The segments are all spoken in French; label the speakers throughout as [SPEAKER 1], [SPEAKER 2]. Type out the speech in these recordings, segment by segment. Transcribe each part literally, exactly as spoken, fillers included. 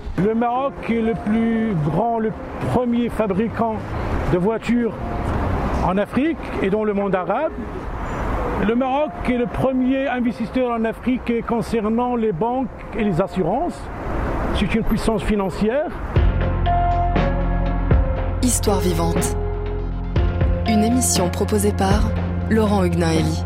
[SPEAKER 1] Le Maroc est le plus grand, le premier fabricant de voitures en Afrique et dans le monde arabe. Le Maroc est le premier investisseur en Afrique concernant les banques et les assurances. C'est une puissance financière.
[SPEAKER 2] Histoire vivante. Une émission proposée par Laurent Hugnaeli.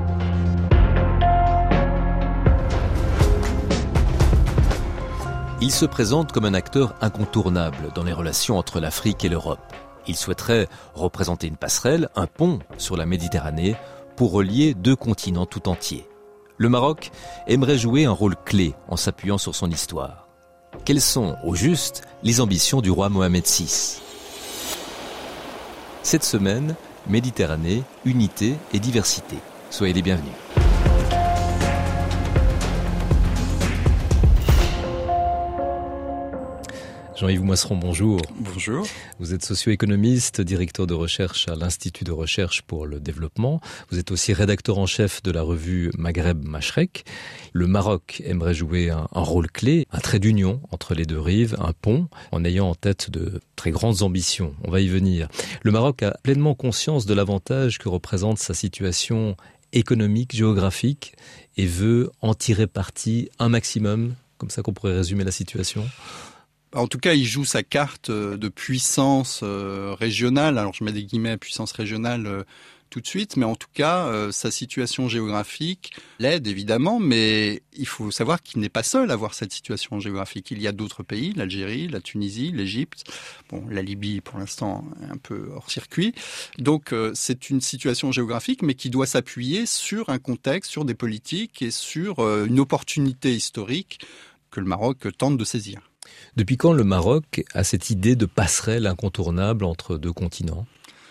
[SPEAKER 3] Il se présente comme un acteur incontournable dans les relations entre l'Afrique et l'Europe. Il souhaiterait représenter une passerelle, un pont sur la Méditerranée pour relier deux continents tout entiers. Le Maroc aimerait jouer un rôle clé en s'appuyant sur son histoire. Quelles sont, au juste, les ambitions du roi Mohamed six ? Cette semaine, Méditerranée, unité et diversité. Soyez les bienvenus. Jean-Yves Moisseron, bonjour.
[SPEAKER 4] Bonjour.
[SPEAKER 3] Vous êtes socio-économiste, directeur de recherche à l'Institut de recherche pour le développement. Vous êtes aussi rédacteur en chef de la revue Maghreb Mashrek. Le Maroc aimerait jouer un, un rôle clé, un trait d'union entre les deux rives, un pont, en ayant en tête de très grandes ambitions. On va y venir. Le Maroc a pleinement conscience de l'avantage que représente sa situation économique, géographique, et veut en tirer parti un maximum, comme ça qu'on pourrait résumer la situation.
[SPEAKER 4] En tout cas, il joue sa carte de puissance euh, régionale. Alors, je mets des guillemets à puissance régionale euh, tout de suite, mais en tout cas, euh, sa situation géographique l'aide évidemment, mais il faut savoir qu'il n'est pas seul à avoir cette situation géographique. Il y a d'autres pays, l'Algérie, la Tunisie, l'Égypte, bon, la Libye pour l'instant un peu hors circuit. Donc, euh, c'est une situation géographique, mais qui doit s'appuyer sur un contexte, sur des politiques et sur euh, une opportunité historique que le Maroc tente de saisir.
[SPEAKER 3] Depuis quand le Maroc a cette idée de passerelle incontournable entre deux continents ?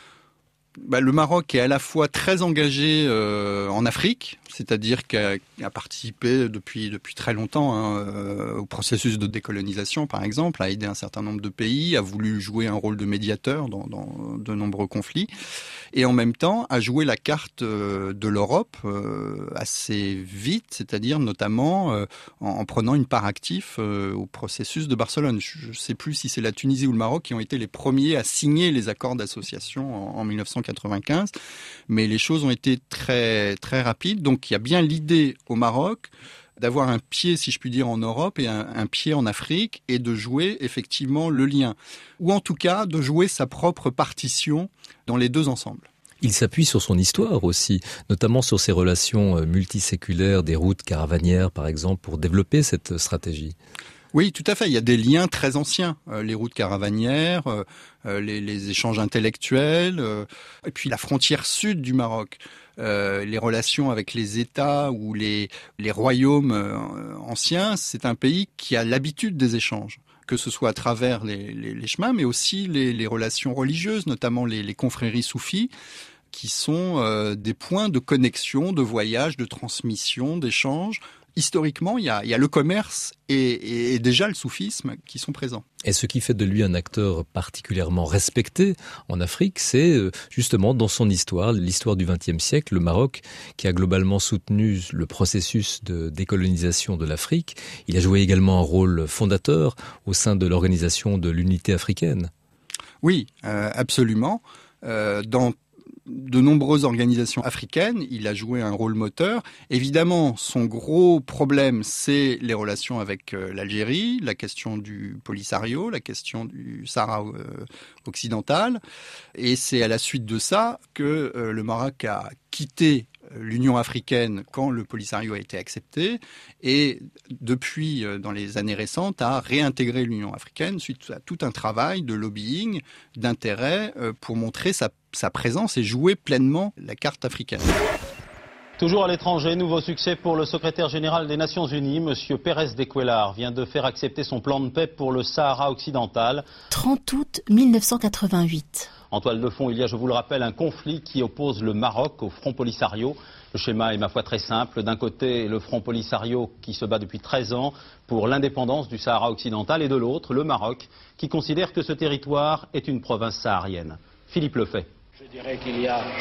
[SPEAKER 4] Bah, le Maroc est à la fois très engagé euh, en Afrique, c'est-à-dire qu'il a participé depuis depuis très longtemps hein, euh, au processus de décolonisation, par exemple, a aidé un certain nombre de pays, a voulu jouer un rôle de médiateur dans, dans de nombreux conflits, et en même temps a joué la carte euh, de l'Europe euh, assez vite, c'est-à-dire notamment euh, en, en prenant une part active euh, au processus de Barcelone. Je ne sais plus si c'est la Tunisie ou le Maroc qui ont été les premiers à signer les accords d'association en, en mille neuf cent quatre-vingt-quinze, mais les choses ont été très très rapides. Donc il y a bien l'idée au Maroc d'avoir un pied, si je puis dire, en Europe et un, un pied en Afrique et de jouer effectivement le lien, ou en tout cas de jouer sa propre partition dans les deux ensembles.
[SPEAKER 3] Il s'appuie sur son histoire aussi, notamment sur ses relations multiséculaires, des routes caravanières par exemple, pour développer cette stratégie.
[SPEAKER 4] Oui, tout à fait. Il y a des liens très anciens, euh, les routes caravanières, euh, les, les échanges intellectuels, euh, et puis la frontière sud du Maroc, euh, les relations avec les États ou les, les royaumes euh, anciens. C'est un pays qui a l'habitude des échanges, que ce soit à travers les, les, les chemins, mais aussi les, les relations religieuses, notamment les, les confréries soufis, qui sont euh, des points de connexion, de voyage, de transmission, d'échange. Historiquement, il y a, il y a le commerce et, et, et déjà le soufisme qui sont présents.
[SPEAKER 3] Et ce qui fait de lui un acteur particulièrement respecté en Afrique, c'est justement dans son histoire, l'histoire du vingtième siècle, le Maroc, qui a globalement soutenu le processus de décolonisation de l'Afrique. Il a joué également un rôle fondateur au sein de l'organisation de l'unité africaine.
[SPEAKER 4] Oui, euh, absolument. Euh, dans de nombreuses organisations africaines, il a joué un rôle moteur. Évidemment, son gros problème, c'est les relations avec euh, l'Algérie, la question du Polisario, la question du Sahara euh, occidental. Et c'est à la suite de ça que euh, le Maroc a quitté l'Union africaine quand le Polisario a été accepté et depuis, dans les années récentes, a réintégré l'Union africaine suite à tout un travail de lobbying, d'intérêt pour montrer sa, sa présence et jouer pleinement la carte africaine.
[SPEAKER 5] Toujours à l'étranger, nouveau succès pour le secrétaire général des Nations Unies, M. Pérez de Cuéllar, vient de faire accepter son plan de paix pour le Sahara occidental.
[SPEAKER 6] trente août mille neuf cent quatre-vingt-huit.
[SPEAKER 5] En toile de fond, il y a, je vous le rappelle, un conflit qui oppose le Maroc au Front Polisario. Le schéma est, ma foi, très simple. D'un côté, le Front Polisario qui se bat depuis treize ans pour l'indépendance du Sahara occidental et de l'autre, le Maroc, qui considère que ce territoire est une province saharienne. Philippe Lefay.
[SPEAKER 7] Je dirais qu'il y a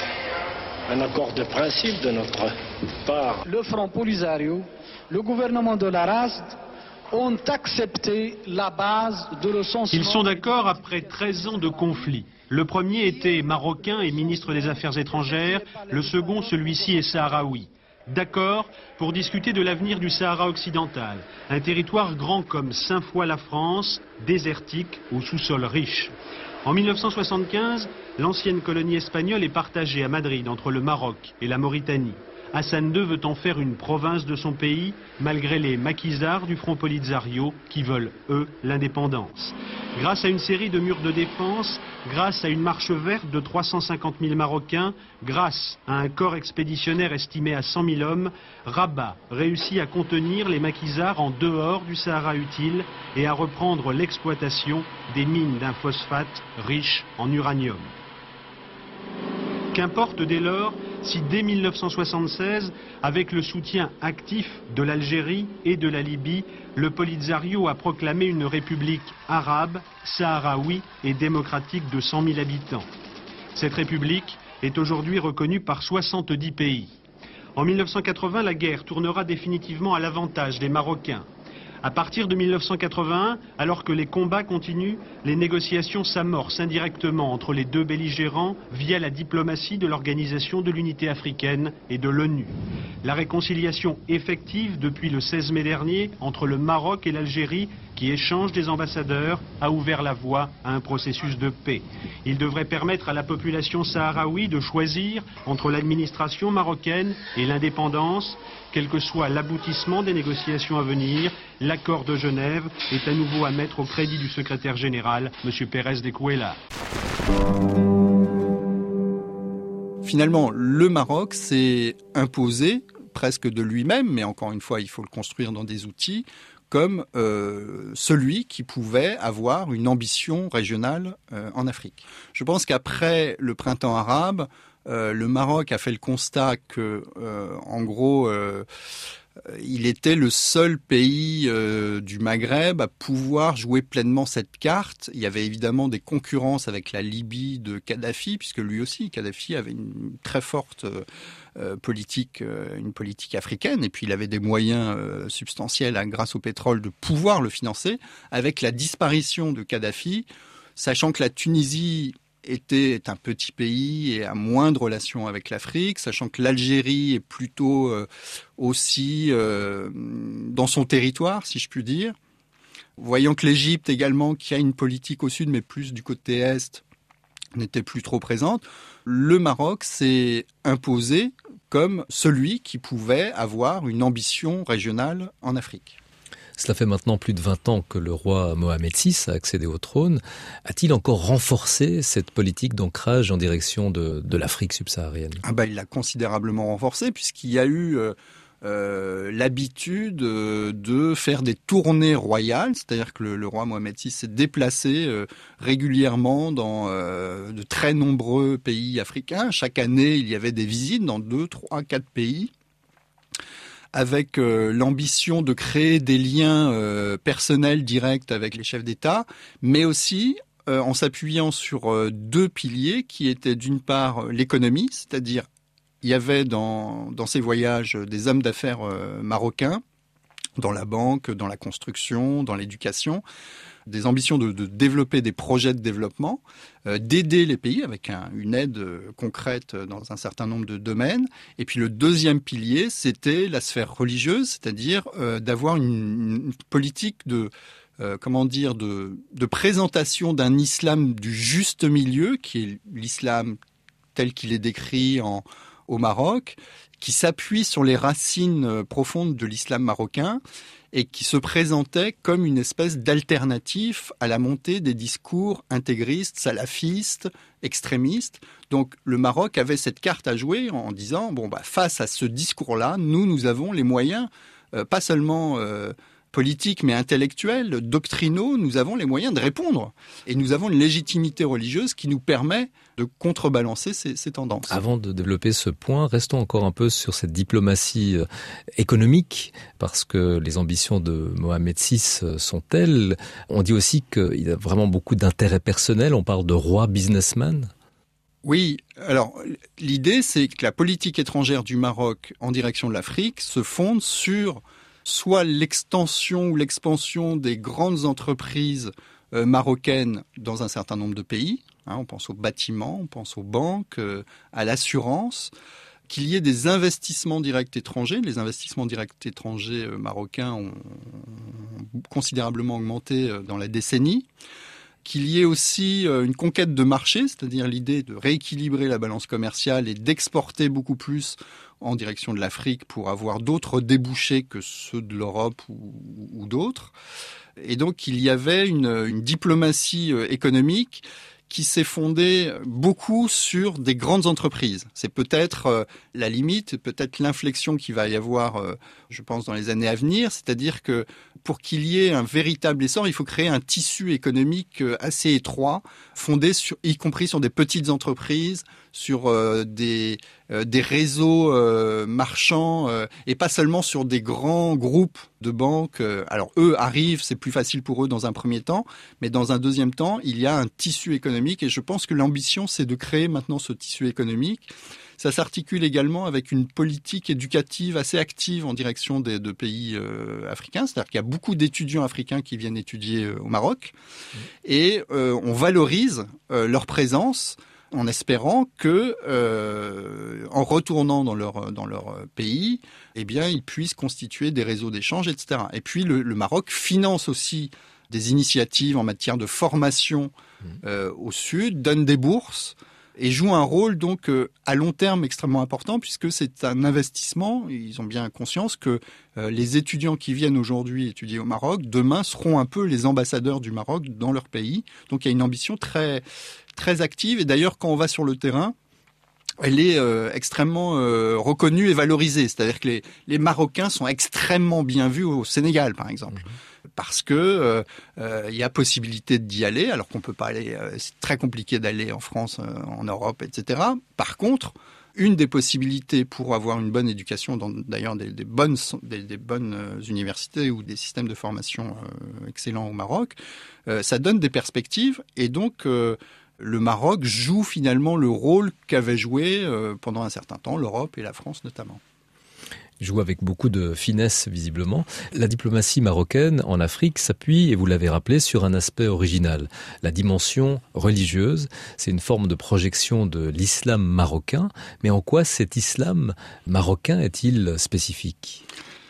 [SPEAKER 7] un accord de principe de notre part.
[SPEAKER 8] Le Front Polisario, le gouvernement de la R A S D
[SPEAKER 7] ont accepté la base de recensement.
[SPEAKER 8] Ils sont d'accord après treize ans de conflit. Le premier était marocain et ministre des Affaires étrangères, le second, celui-ci, est sahraoui. D'accord pour discuter de l'avenir du Sahara occidental, un territoire grand comme cinq fois la France, désertique au sous-sol riche. En mille neuf cent soixante-quinze, l'ancienne colonie espagnole est partagée à Madrid entre le Maroc et la Mauritanie. Hassan deux veut en faire une province de son pays, malgré les maquisards du Front Polisario qui veulent, eux, l'indépendance. Grâce à une série de murs de défense, grâce à une marche verte de trois cent cinquante mille Marocains, grâce à un corps expéditionnaire estimé à cent mille hommes, Rabat réussit à contenir les maquisards en dehors du Sahara utile et à reprendre l'exploitation des mines d'un phosphate riche en uranium. Qu'importe dès lors si dès mille neuf cent soixante-seize, avec le soutien actif de l'Algérie et de la Libye, le Polisario a proclamé une république arabe, sahraoui et démocratique de cent mille habitants. Cette république est aujourd'hui reconnue par soixante-dix pays. En mille neuf cent quatre-vingts, la guerre tournera définitivement à l'avantage des Marocains. À partir de mille neuf cent quatre-vingt-un, alors que les combats continuent, les négociations s'amorcent indirectement entre les deux belligérants via la diplomatie de l'Organisation de l'Unité africaine et de l'ONU. La réconciliation effective depuis le seize mai dernier entre le Maroc et l'Algérie, qui échangent des ambassadeurs, a ouvert la voie à un processus de paix. Il devrait permettre à la population sahraoui de choisir entre l'administration marocaine et l'indépendance. Quel que soit l'aboutissement des négociations à venir, l'accord de Genève est à nouveau à mettre au crédit du secrétaire général, M. Pérez de Cuéllar.
[SPEAKER 4] Finalement, le Maroc s'est imposé presque de lui-même, mais encore une fois, il faut le construire dans des outils, comme euh, celui qui pouvait avoir une ambition régionale euh, en Afrique. Je pense qu'après le printemps arabe, Euh, le Maroc a fait le constat que, euh, en gros, euh, il était le seul pays euh, du Maghreb à pouvoir jouer pleinement cette carte. Il y avait évidemment des concurrences avec la Libye de Kadhafi, puisque lui aussi, Kadhafi avait une très forte euh, politique, euh, une politique africaine, et puis il avait des moyens euh, substantiels, hein, grâce au pétrole, de pouvoir le financer. Avec la disparition de Kadhafi, sachant que la Tunisie était un petit pays et a moins de relations avec l'Afrique, sachant que l'Algérie est plutôt euh, aussi euh, dans son territoire, si je puis dire. Voyant que l'Égypte également, qui a une politique au sud, mais plus du côté est, n'était plus trop présente, le Maroc s'est imposé comme celui qui pouvait avoir une ambition régionale en Afrique.
[SPEAKER 3] Cela fait maintenant plus de vingt ans que le roi Mohamed six a accédé au trône. A-t-il encore renforcé cette politique d'ancrage en direction de, de l'Afrique subsaharienne ?
[SPEAKER 4] Ah bah, il l'a considérablement renforcé, puisqu'il y a eu euh, euh, l'habitude de faire des tournées royales, c'est-à-dire que le, le roi Mohamed six s'est déplacé euh, régulièrement dans euh, de très nombreux pays africains. Chaque année, il y avait des visites dans deux, trois, quatre pays, avec euh, l'ambition de créer des liens euh, personnels directs avec les chefs d'État, mais aussi euh, en s'appuyant sur euh, deux piliers qui étaient d'une part l'économie, c'est-à-dire il y avait dans, dans ces voyages des hommes d'affaires euh, marocains, dans la banque, dans la construction, dans l'éducation, des ambitions de, de développer des projets de développement, euh, d'aider les pays avec un, une aide euh, concrète dans un certain nombre de domaines. Et puis le deuxième pilier, c'était la sphère religieuse, c'est-à-dire euh, d'avoir une, une politique de, euh, comment dire, de, de présentation d'un islam du juste milieu, qui est l'islam tel qu'il est décrit en, au Maroc, qui s'appuie sur les racines profondes de l'islam marocain et qui se présentait comme une espèce d'alternative à la montée des discours intégristes, salafistes, extrémistes. Donc le Maroc avait cette carte à jouer en disant, bon, bah, face à ce discours-là, nous, nous avons les moyens, euh, pas seulement euh, politiques, mais intellectuels, doctrinaux, nous avons les moyens de répondre. Et nous avons une légitimité religieuse qui nous permet de contrebalancer ces, ces tendances.
[SPEAKER 3] Avant de développer ce point, restons encore un peu sur cette diplomatie économique, parce que les ambitions de Mohamed six sont telles. On dit aussi qu'il a vraiment beaucoup d'intérêts personnels, on parle de roi businessman.
[SPEAKER 4] Oui, alors l'idée c'est que la politique étrangère du Maroc en direction de l'Afrique se fonde sur soit l'extension ou l'expansion des grandes entreprises euh, marocaines dans un certain nombre de pays. Hein, on pense aux bâtiments, on pense aux banques, euh, à l'assurance, qu'il y ait des investissements directs étrangers. Les investissements directs étrangers euh, marocains ont, ont considérablement augmenté euh, dans la décennie. Qu'il y ait aussi euh, une conquête de marché, c'est-à-dire l'idée de rééquilibrer la balance commerciale et d'exporter beaucoup plus en direction de l'Afrique pour avoir d'autres débouchés que ceux de l'Europe ou, ou d'autres. Et donc il y avait une, une diplomatie euh, économique qui s'est fondée beaucoup sur des grandes entreprises. C'est peut-être euh, la limite, peut-être l'inflexion qu'il va y avoir, euh, je pense, dans les années à venir. C'est-à-dire que pour qu'il y ait un véritable essor, il faut créer un tissu économique euh, assez étroit, fondé sur, y compris sur des petites entreprises, sur euh, des, euh, des réseaux euh, marchands, euh, et pas seulement sur des grands groupes de banques. Alors eux arrivent, c'est plus facile pour eux dans un premier temps, mais dans un deuxième temps, il y a un tissu économique, et je pense que l'ambition, c'est de créer maintenant ce tissu économique. Ça s'articule également avec une politique éducative assez active en direction des, de pays euh, africains. C'est-à-dire qu'il y a beaucoup d'étudiants africains qui viennent étudier euh, au Maroc. Mmh. Et euh, on valorise euh, leur présence en espérant que, euh, en retournant dans leur, dans leur pays, eh bien, ils puissent constituer des réseaux d'échange, et cetera. Et puis, le, le Maroc finance aussi des initiatives en matière de formation euh, au Sud, donne des bourses, et joue un rôle donc euh, à long terme extrêmement important, puisque c'est un investissement. Ils ont bien conscience que euh, les étudiants qui viennent aujourd'hui étudier au Maroc, demain seront un peu les ambassadeurs du Maroc dans leur pays. Donc il y a une ambition très, très active. Et d'ailleurs, quand on va sur le terrain, elle est euh, extrêmement euh, reconnue et valorisée. C'est-à-dire que les, les Marocains sont extrêmement bien vus au Sénégal, par exemple. Mmh. Parce que euh, euh, y a possibilité d'y aller, alors qu'on peut pas aller. Euh, c'est très compliqué d'aller en France, euh, en Europe, et cetera. Par contre, une des possibilités pour avoir une bonne éducation, dans d'ailleurs des, des bonnes, des, des bonnes universités ou des systèmes de formation euh, excellents au Maroc, euh, ça donne des perspectives, et donc euh, le Maroc joue finalement le rôle qu'avait joué euh, pendant un certain temps l'Europe et la France notamment.
[SPEAKER 3] Joue avec beaucoup de finesse, visiblement. La diplomatie marocaine en Afrique s'appuie, et vous l'avez rappelé, sur un aspect original. La dimension religieuse, c'est une forme de projection de l'islam marocain. Mais en quoi cet islam marocain est-il spécifique ?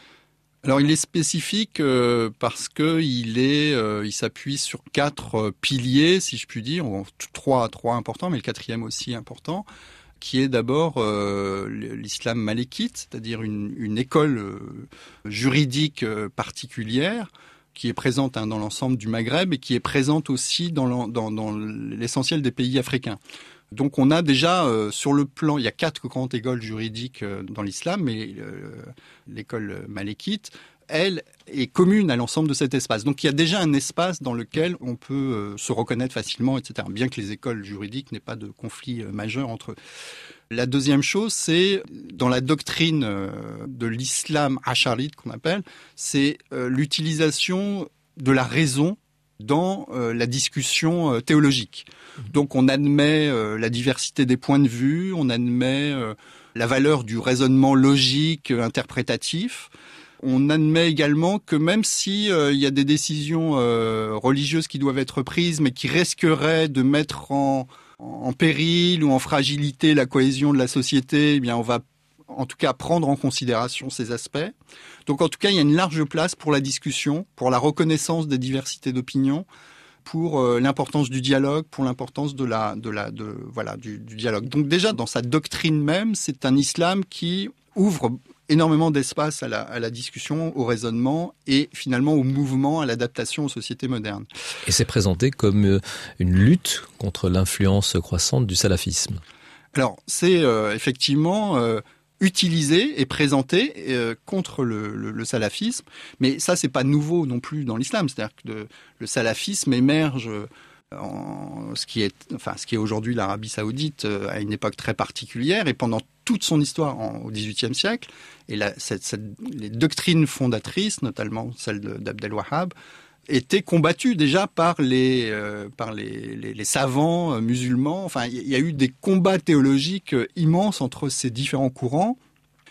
[SPEAKER 4] Alors il est spécifique euh, parce que il est, euh, il s'appuie sur quatre euh, piliers, si je puis dire, trois, trois importants, mais le quatrième aussi important, qui est d'abord euh, l'islam malékite, c'est-à-dire une, une école euh, juridique euh, particulière qui est présente hein, dans l'ensemble du Maghreb et qui est présente aussi dans, dans, dans l'essentiel des pays africains. Donc on a déjà euh, sur le plan, il y a quatre grandes écoles juridiques euh, dans l'islam, mais euh, l'école malékite, elle, est commune à l'ensemble de cet espace. Donc il y a déjà un espace dans lequel on peut euh, se reconnaître facilement, et cetera. Bien que les écoles juridiques n'aient pas de conflit euh, majeur entre eux. La deuxième chose, c'est dans la doctrine euh, de l'islam acharite qu'on appelle, c'est euh, l'utilisation de la raison dans euh, la discussion euh, théologique. Donc on admet euh, la diversité des points de vue, on admet euh, la valeur du raisonnement logique, euh, interprétatif. On admet également que même si euh, il y a des décisions euh, religieuses qui doivent être prises, mais qui risqueraient de mettre en, en péril ou en fragilité la cohésion de la société, eh bien on va en tout cas prendre en considération ces aspects. Donc en tout cas, il y a une large place pour la discussion, pour la reconnaissance des diversités d'opinions, pour euh, l'importance du dialogue, pour l'importance de la, de la, de voilà, du, du dialogue. Donc déjà dans sa doctrine même, c'est un islam qui ouvre énormément d'espace à la, à la discussion, au raisonnement et finalement au mouvement, à l'adaptation aux sociétés modernes.
[SPEAKER 3] Et c'est présenté comme une lutte contre l'influence croissante du salafisme.
[SPEAKER 4] Alors c'est euh, effectivement euh, utilisé et présenté euh, contre le, le, le salafisme, mais ça c'est pas nouveau non plus dans l'islam. C'est-à-dire que le, le salafisme émerge en ce qui est, enfin ce qui est aujourd'hui l'Arabie Saoudite euh, à une époque très particulière et pendant toute son histoire en, au dix-huitième siècle. Et la, cette, cette, les doctrines fondatrices, notamment celle de, d'Abdel Wahhab, étaient combattues déjà par les, euh, par les, les, les savants euh, musulmans. Enfin, il y a eu des combats théologiques euh, immenses entre ces différents courants.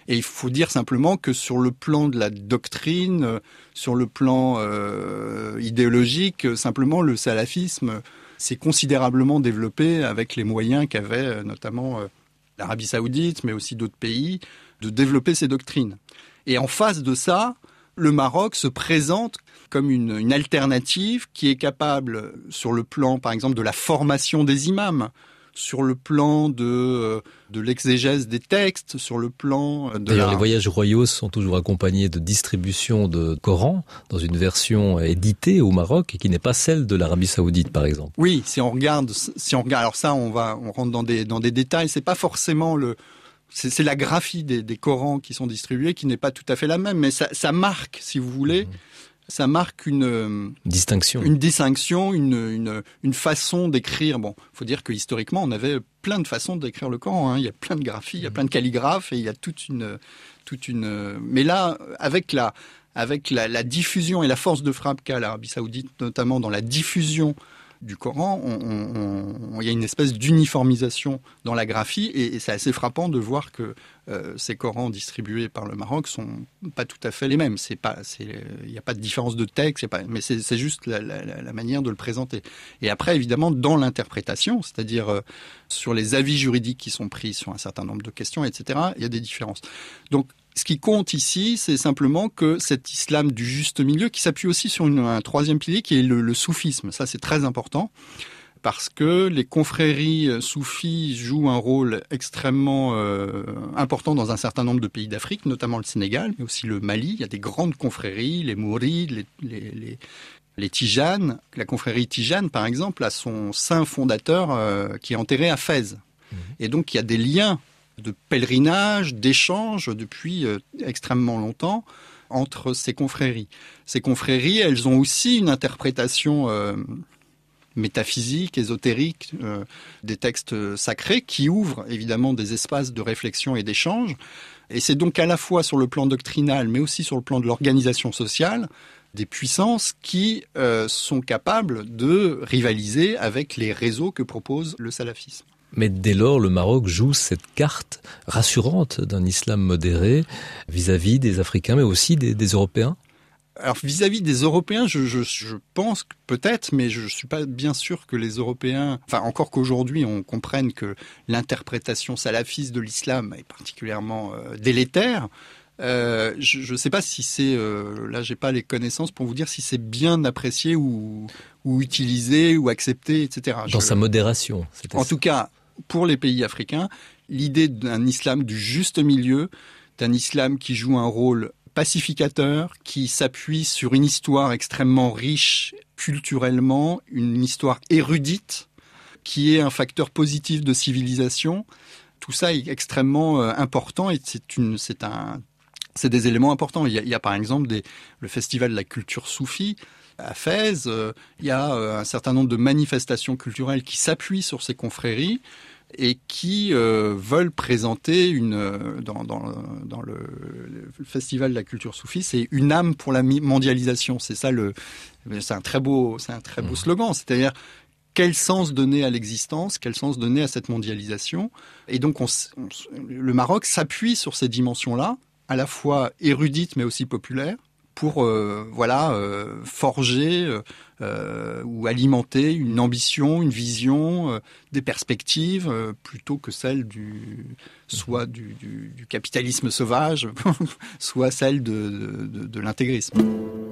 [SPEAKER 4] Et il faut dire simplement que sur le plan de la doctrine, euh, sur le plan euh, idéologique, simplement le salafisme s'est considérablement développé avec les moyens qu'avait euh, notamment euh, l'Arabie Saoudite, mais aussi d'autres pays, de développer ces doctrines. Et en face de ça, le Maroc se présente comme une, une alternative qui est capable, sur le plan, par exemple, de la formation des imams, sur le plan de, de l'exégèse des textes, sur le plan de
[SPEAKER 3] D'ailleurs,
[SPEAKER 4] la...
[SPEAKER 3] les voyages royaux sont toujours accompagnés de distribution de Coran dans une version éditée au Maroc et qui n'est pas celle de l'Arabie Saoudite, par exemple.
[SPEAKER 4] Oui, si on regarde, si on regarde, alors ça, on va, on rentre dans des, dans des détails. C'est pas forcément le, c'est, c'est la graphie des, des Corans qui sont distribués qui n'est pas tout à fait la même, mais ça, ça marque, si vous voulez. Mmh. Ça marque une
[SPEAKER 3] distinction,
[SPEAKER 4] une distinction, une une une façon d'écrire. Bon, faut dire que historiquement, on avait plein de façons d'écrire le Coran. Hein. Il y a plein de graphies, il y a plein de calligraphes, et il y a toute une toute une. Mais là, avec la avec la, la diffusion et la force de frappe qu'a l'Arabie Saoudite, notamment dans la diffusion du Coran, on, on, on, il y a une espèce d'uniformisation dans la graphie, et, et c'est assez frappant de voir que euh, ces Corans distribués par le Maroc sont pas tout à fait les mêmes. C'est pas, c'est, il n'y a pas de différence de texte, pas, mais c'est, c'est juste la, la, la manière de le présenter. Et après, évidemment, dans l'interprétation, c'est-à-dire euh, sur les avis juridiques qui sont pris sur un certain nombre de questions, et cetera, il y a des différences. Donc, ce qui compte ici, c'est simplement que cet islam du juste milieu, qui s'appuie aussi sur une, un troisième pilier, qui est le, le soufisme. Ça, c'est très important, parce que les confréries soufis jouent un rôle extrêmement euh, important dans un certain nombre de pays d'Afrique, notamment le Sénégal, mais aussi le Mali. Il y a des grandes confréries, les Mourides, les, les, les, les Tijanes. La confrérie Tijane, par exemple, a son saint fondateur euh, qui est enterré à Fès. Mmh. Et donc, il y a des liens de pèlerinage, d'échange depuis euh, extrêmement longtemps entre ces confréries. Ces confréries, elles ont aussi une interprétation euh, métaphysique, ésotérique euh, des textes sacrés qui ouvrent évidemment des espaces de réflexion et d'échange. Et c'est donc à la fois sur le plan doctrinal, mais aussi sur le plan de l'organisation sociale, des puissances qui euh, sont capables de rivaliser avec les réseaux que propose le salafisme.
[SPEAKER 3] Mais dès lors, le Maroc joue cette carte rassurante d'un islam modéré vis-à-vis des Africains, mais aussi des, des Européens.
[SPEAKER 4] Alors vis-à-vis des Européens, je, je, je pense que peut-être, mais je ne suis pas bien sûr que les Européens, enfin encore qu'aujourd'hui on comprenne que l'interprétation salafiste de l'islam est particulièrement euh, délétère. Euh, je ne sais pas si c'est, euh, là j'ai pas les connaissances pour vous dire si c'est bien apprécié ou, ou utilisé ou accepté, et cetera.
[SPEAKER 3] Dans
[SPEAKER 4] je,
[SPEAKER 3] sa modération.
[SPEAKER 4] En tout cas, pour les pays africains, l'idée d'un islam du juste milieu, d'un islam qui joue un rôle pacificateur, qui s'appuie sur une histoire extrêmement riche culturellement, une histoire érudite, qui est un facteur positif de civilisation, tout ça est extrêmement euh, important et c'est, une, c'est, un, c'est des éléments importants. Il y a, il y a par exemple des, le festival de la culture soufie à Fès, euh, il y a euh, un certain nombre de manifestations culturelles qui s'appuient sur ces confréries et qui euh, veulent présenter une euh, dans, dans, dans le, le festival de la culture soufie, c'est une âme pour la mondialisation. C'est ça le, c'est un très beau, c'est un très beau slogan. C'est-à-dire quel sens donner à l'existence, quel sens donner à cette mondialisation. Et donc on, on, le Maroc s'appuie sur ces dimensions-là, à la fois érudites mais aussi populaires, pour euh, voilà euh, forger euh, euh, ou alimenter une ambition, une vision, euh, des perspectives euh, plutôt que celles du soit du, du, du capitalisme sauvage, soit celle de, de, de l'intégrisme.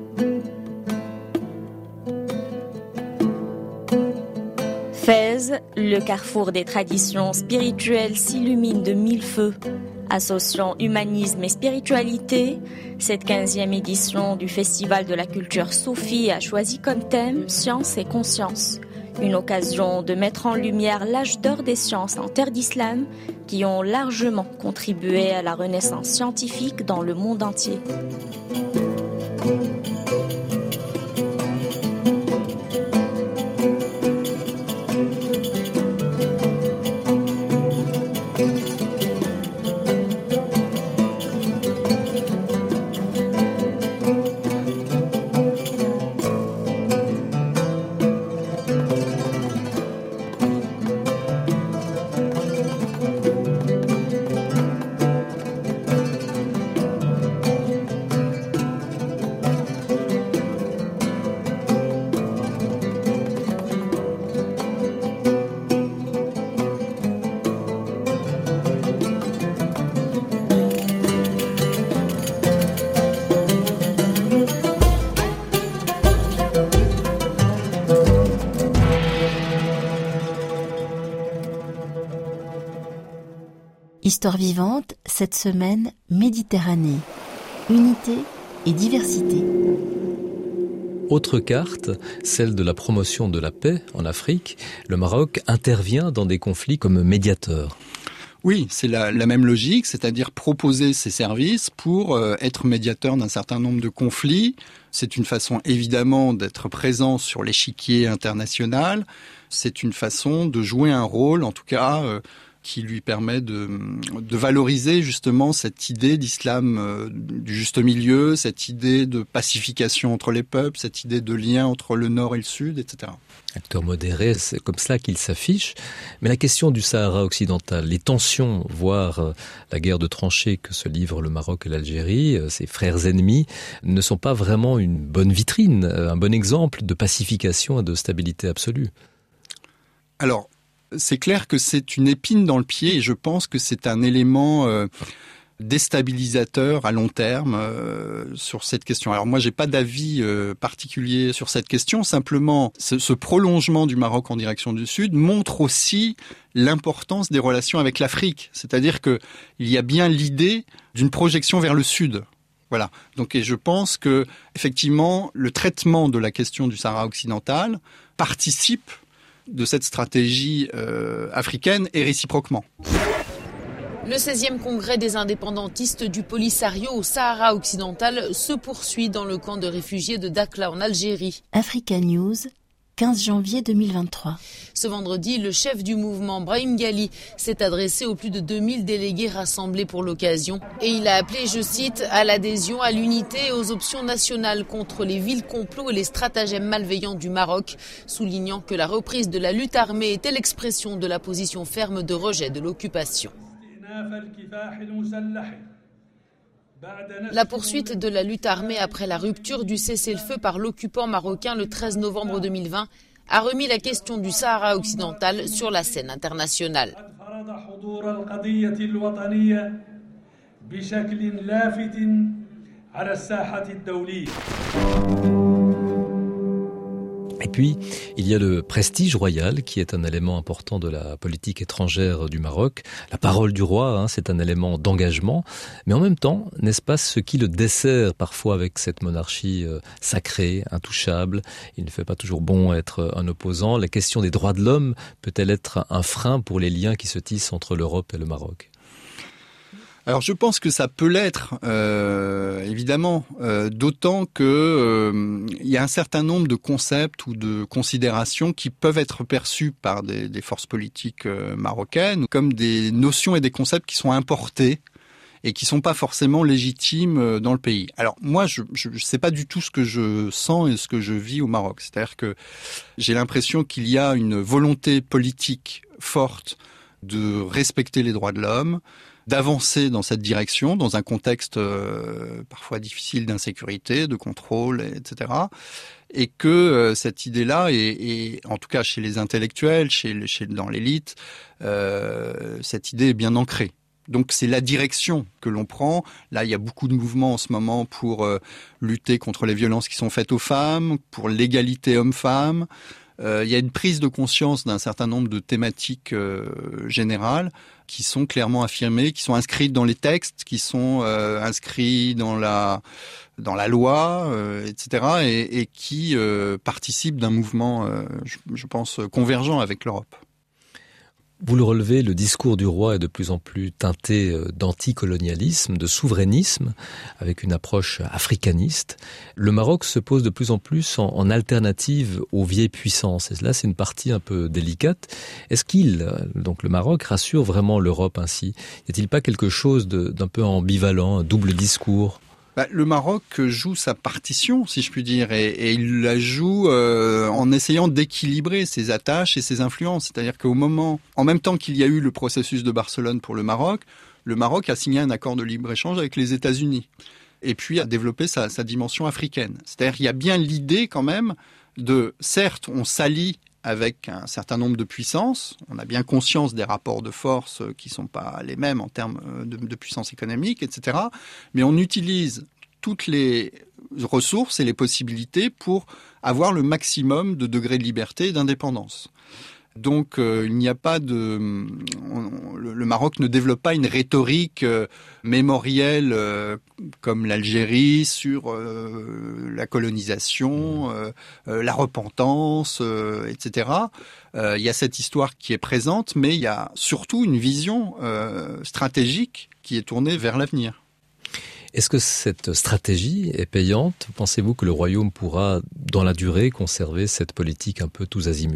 [SPEAKER 9] Fès, le carrefour des traditions spirituelles, s'illumine de mille feux. Associant humanisme et spiritualité, cette quinzième édition du Festival de la culture soufie a choisi comme thème « Science et conscience ». Une occasion de mettre en lumière l'âge d'or des sciences en terre d'islam qui ont largement contribué à la renaissance scientifique dans le monde entier.
[SPEAKER 6] Histoire vivante, cette semaine, Méditerranée. Unité et diversité.
[SPEAKER 3] Autre carte, celle de la promotion de la paix en Afrique. Le Maroc intervient dans des conflits comme médiateur.
[SPEAKER 4] Oui, c'est la, la même logique, c'est-à-dire proposer ses services pour euh, être médiateur d'un certain nombre de conflits. C'est une façon évidemment d'être présent sur l'échiquier international. C'est une façon de jouer un rôle, en tout cas, euh, qui lui permet de, de valoriser justement cette idée d'islam euh, du juste milieu, cette idée de pacification entre les peuples, cette idée de lien entre le nord et le sud, et cetera.
[SPEAKER 3] Acteur modéré, c'est comme cela qu'il s'affiche. Mais la question du Sahara occidental, les tensions, voire la guerre de tranchées que se livrent le Maroc et l'Algérie, ses frères ennemis, ne sont pas vraiment une bonne vitrine, un bon exemple de pacification et de stabilité absolue.
[SPEAKER 4] Alors, c'est clair que c'est une épine dans le pied et je pense que c'est un élément euh, déstabilisateur à long terme euh, sur cette question. Alors moi, j'ai pas d'avis euh, particulier sur cette question. Simplement, ce, ce prolongement du Maroc en direction du Sud montre aussi l'importance des relations avec l'Afrique. C'est-à-dire que il y a bien l'idée d'une projection vers le Sud. Voilà. Donc, et je pense que effectivement, le traitement de la question du Sahara occidental participe de cette stratégie euh, africaine et réciproquement.
[SPEAKER 10] Le seizième congrès des indépendantistes du Polisario au Sahara occidental se poursuit dans le camp de réfugiés de Dakhla en Algérie.
[SPEAKER 6] Africa News, quinze janvier deux mille vingt-trois.
[SPEAKER 10] Ce vendredi, le chef du mouvement, Brahim Ghali, s'est adressé aux plus de deux mille délégués rassemblés pour l'occasion. Et il a appelé, je cite, à l'adhésion, à l'unité et aux options nationales contre les vils complots et les stratagèmes malveillants du Maroc, soulignant que la reprise de la lutte armée était l'expression de la position ferme de rejet de l'occupation. La poursuite de la lutte armée après la rupture du cessez-le-feu par l'occupant marocain le treize novembre deux mille vingt a remis la question du Sahara occidental sur la scène internationale.
[SPEAKER 3] Et puis, il y a le prestige royal qui est un élément important de la politique étrangère du Maroc. La parole du roi, hein, c'est un élément d'engagement. Mais en même temps, n'est-ce pas ce qui le dessert parfois avec cette monarchie euh, sacrée, intouchable? Il ne fait pas toujours bon être un opposant. La question des droits de l'homme peut-elle être un frein pour les liens qui se tissent entre l'Europe et le Maroc?
[SPEAKER 4] Alors je pense que ça peut l'être, euh, évidemment, euh, d'autant que euh, il y a un certain nombre de concepts ou de considérations qui peuvent être perçus par des, des forces politiques euh, marocaines comme des notions et des concepts qui sont importés et qui sont pas forcément légitimes dans le pays. Alors moi, je ne sais pas du tout ce que je sens et ce que je vis au Maroc. C'est-à-dire que j'ai l'impression qu'il y a une volonté politique forte de respecter les droits de l'homme, d'avancer dans cette direction, dans un contexte euh, parfois difficile d'insécurité, de contrôle, et cetera. Et que euh, cette idée-là, est, est, en tout cas chez les intellectuels, chez, chez dans l'élite, euh, cette idée est bien ancrée. Donc c'est la direction que l'on prend. Là, il y a beaucoup de mouvements en ce moment pour euh, lutter contre les violences qui sont faites aux femmes, pour l'égalité homme-femme. Euh, il y a une prise de conscience d'un certain nombre de thématiques euh, générales qui sont clairement affirmées, qui sont inscrites dans les textes, qui sont euh, inscrits dans la dans la loi, euh, et cetera, et, et qui euh, participent d'un mouvement, euh, je, je pense, convergent avec l'Europe.
[SPEAKER 3] Vous le relevez, le discours du roi est de plus en plus teinté d'anticolonialisme, de souverainisme, avec une approche africaniste. Le Maroc se pose de plus en plus en, en alternative aux vieilles puissances. Et là, c'est une partie un peu délicate. Est-ce qu'il, donc le Maroc, rassure vraiment l'Europe ainsi? Y a-t-il pas quelque chose de, d'un peu ambivalent, un double discours?
[SPEAKER 4] Bah, le Maroc joue sa partition, si je puis dire, et, et il la joue euh, en essayant d'équilibrer ses attaches et ses influences. C'est-à-dire qu'au moment, en même temps qu'il y a eu le processus de Barcelone pour le Maroc, le Maroc a signé un accord de libre-échange avec les États-Unis. Et puis a développé sa, sa dimension africaine. C'est-à-dire qu'il y a bien l'idée quand même de, certes, on s'allie avec un certain nombre de puissances. On a bien conscience des rapports de force qui ne sont pas les mêmes en termes de, de puissance économique, et cetera. Mais on utilise toutes les ressources et les possibilités pour avoir le maximum de degrés de liberté et d'indépendance. Donc euh, il n'y a pas de... On, le Maroc ne développe pas une rhétorique euh, mémorielle euh, comme l'Algérie sur euh, la colonisation, euh, euh, la repentance, euh, et cetera. Euh, il y a cette histoire qui est présente, mais il y a surtout une vision euh, stratégique qui est tournée vers l'avenir.
[SPEAKER 3] Est-ce que cette stratégie est payante ? Pensez-vous que le royaume pourra, dans la durée, conserver cette politique un peu tous azimuts ?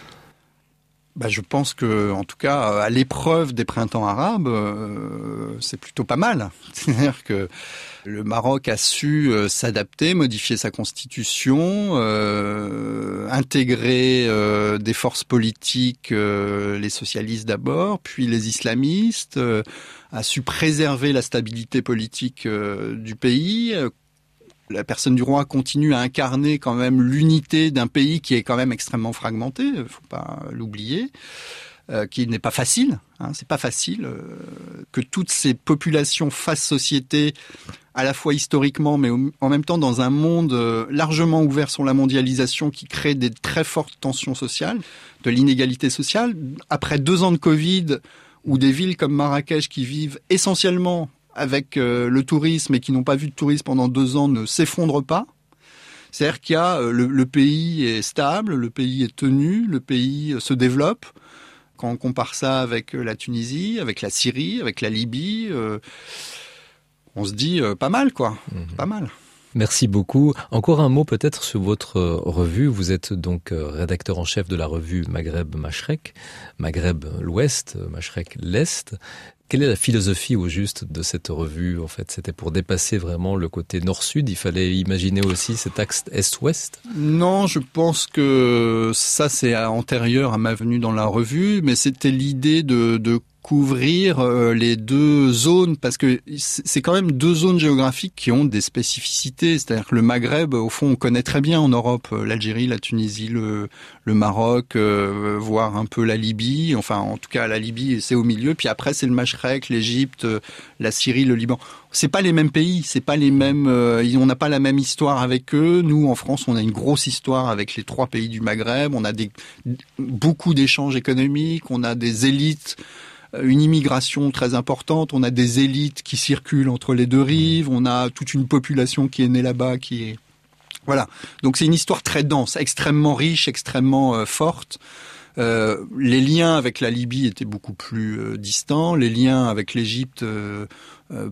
[SPEAKER 4] Bah, je pense que, en tout cas, à l'épreuve des printemps arabes, euh, c'est plutôt pas mal. C'est-à-dire que le Maroc a su euh, s'adapter, modifier sa constitution, euh, intégrer euh, des forces politiques, euh, les socialistes d'abord, puis les islamistes, euh, a su préserver la stabilité politique euh, du pays. La personne du roi continue à incarner quand même l'unité d'un pays qui est quand même extrêmement fragmenté, il ne faut pas l'oublier, euh, qui n'est pas facile. Hein, c'est pas facile euh, que toutes ces populations fassent société, à la fois historiquement, mais au, en même temps dans un monde euh, largement ouvert sur la mondialisation qui crée des très fortes tensions sociales, de l'inégalité sociale. Après deux ans de Covid, où des villes comme Marrakech qui vivent essentiellement avec euh, le tourisme et qui n'ont pas vu de tourisme pendant deux ans ne s'effondrent pas. C'est-à-dire qu'il y a euh, le, le pays est stable, le pays est tenu, le pays euh, se développe. Quand on compare ça avec euh, la Tunisie, avec la Syrie, avec la Libye, euh, on se dit euh, pas mal quoi, mmh. pas mal.
[SPEAKER 3] Merci beaucoup. Encore un mot peut-être sur votre revue. Vous êtes donc rédacteur en chef de la revue Maghreb Mashrek, Maghreb l'Ouest, Mashrek l'Est. Quelle est la philosophie au juste de cette revue ? En fait, c'était pour dépasser vraiment le côté nord-sud. Il fallait imaginer aussi cet axe est-ouest ?
[SPEAKER 4] Non, je pense que ça c'est antérieur à ma venue dans la revue, mais c'était l'idée de, de couvrir euh, les deux zones, parce que c'est quand même deux zones géographiques qui ont des spécificités. C'est-à-dire que le Maghreb, au fond, on connaît très bien en Europe, l'Algérie, la Tunisie, le, le Maroc, euh, voire un peu la Libye. Enfin, en tout cas, la Libye, c'est au milieu. Puis après, c'est le Mashrek, l'Égypte, la Syrie, le Liban. C'est pas les mêmes pays, c'est pas les mêmes. Euh, on n'a pas la même histoire avec eux. Nous, en France, on a une grosse histoire avec les trois pays du Maghreb. On a des beaucoup d'échanges économiques. On a des élites. Une immigration très importante, on a des élites qui circulent entre les deux rives, on a toute une population qui est née là-bas, qui est... Voilà. Donc c'est une histoire très dense, extrêmement riche, extrêmement euh, forte. Euh, les liens avec la Libye étaient beaucoup plus euh, distants, les liens avec l'Égypte... Euh, euh,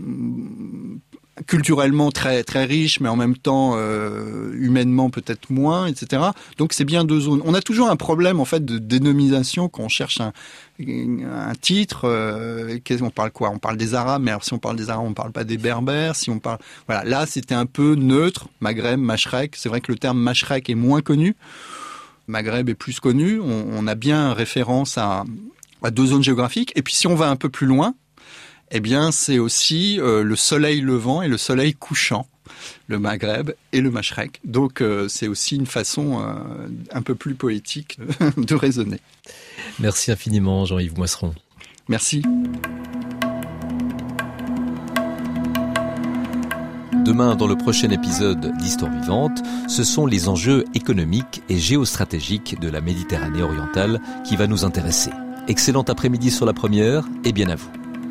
[SPEAKER 4] culturellement très très riche, mais en même temps euh, humainement peut-être moins, et cetera. Donc c'est bien deux zones. On a toujours un problème en fait de dénomination quand on cherche un, un titre. Euh, on parle quoi ? On parle des Arabes, mais alors si on parle des Arabes, on parle pas des Berbères. Si on parle, voilà, là c'était un peu neutre. Maghreb, Mashrek. C'est vrai que le terme Mashrek est moins connu. Maghreb est plus connu. On, on a bien référence à, à deux zones géographiques. Et puis si on va un peu plus loin, eh bien, c'est aussi euh, le soleil levant et le soleil couchant, le Maghreb et le Mashrek. Donc, euh, c'est aussi une façon euh, un peu plus poétique de raisonner.
[SPEAKER 3] Merci infiniment, Jean-Yves Moisseron.
[SPEAKER 4] Merci.
[SPEAKER 11] Demain, dans le prochain épisode d'Histoire vivante, ce sont les enjeux économiques et géostratégiques de la Méditerranée orientale qui va nous intéresser. Excellent après-midi sur la première et bien à vous.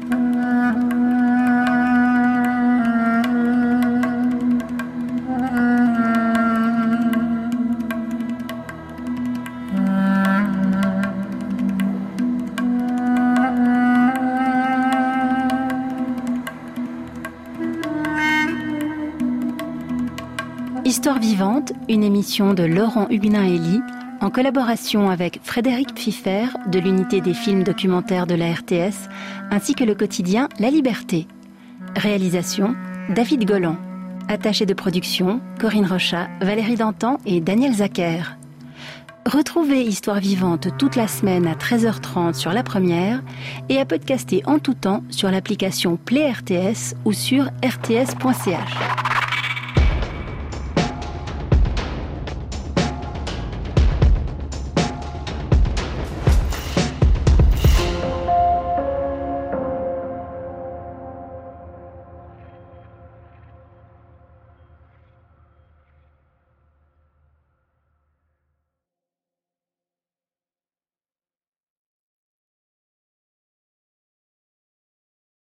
[SPEAKER 6] Histoire vivante, une émission de Laurent Huguenin-Elie, en collaboration avec Frédéric Pfiffer de l'unité des films documentaires de la R T S, ainsi que le quotidien La Liberté. Réalisation, David Golan. Attaché de production, Corinne Rochat, Valérie Dantan et Daniel Zacher. Retrouvez Histoire vivante toute la semaine à treize heures trente sur La Première et à podcaster en tout temps sur l'application Play R T S ou sur r t s point c h.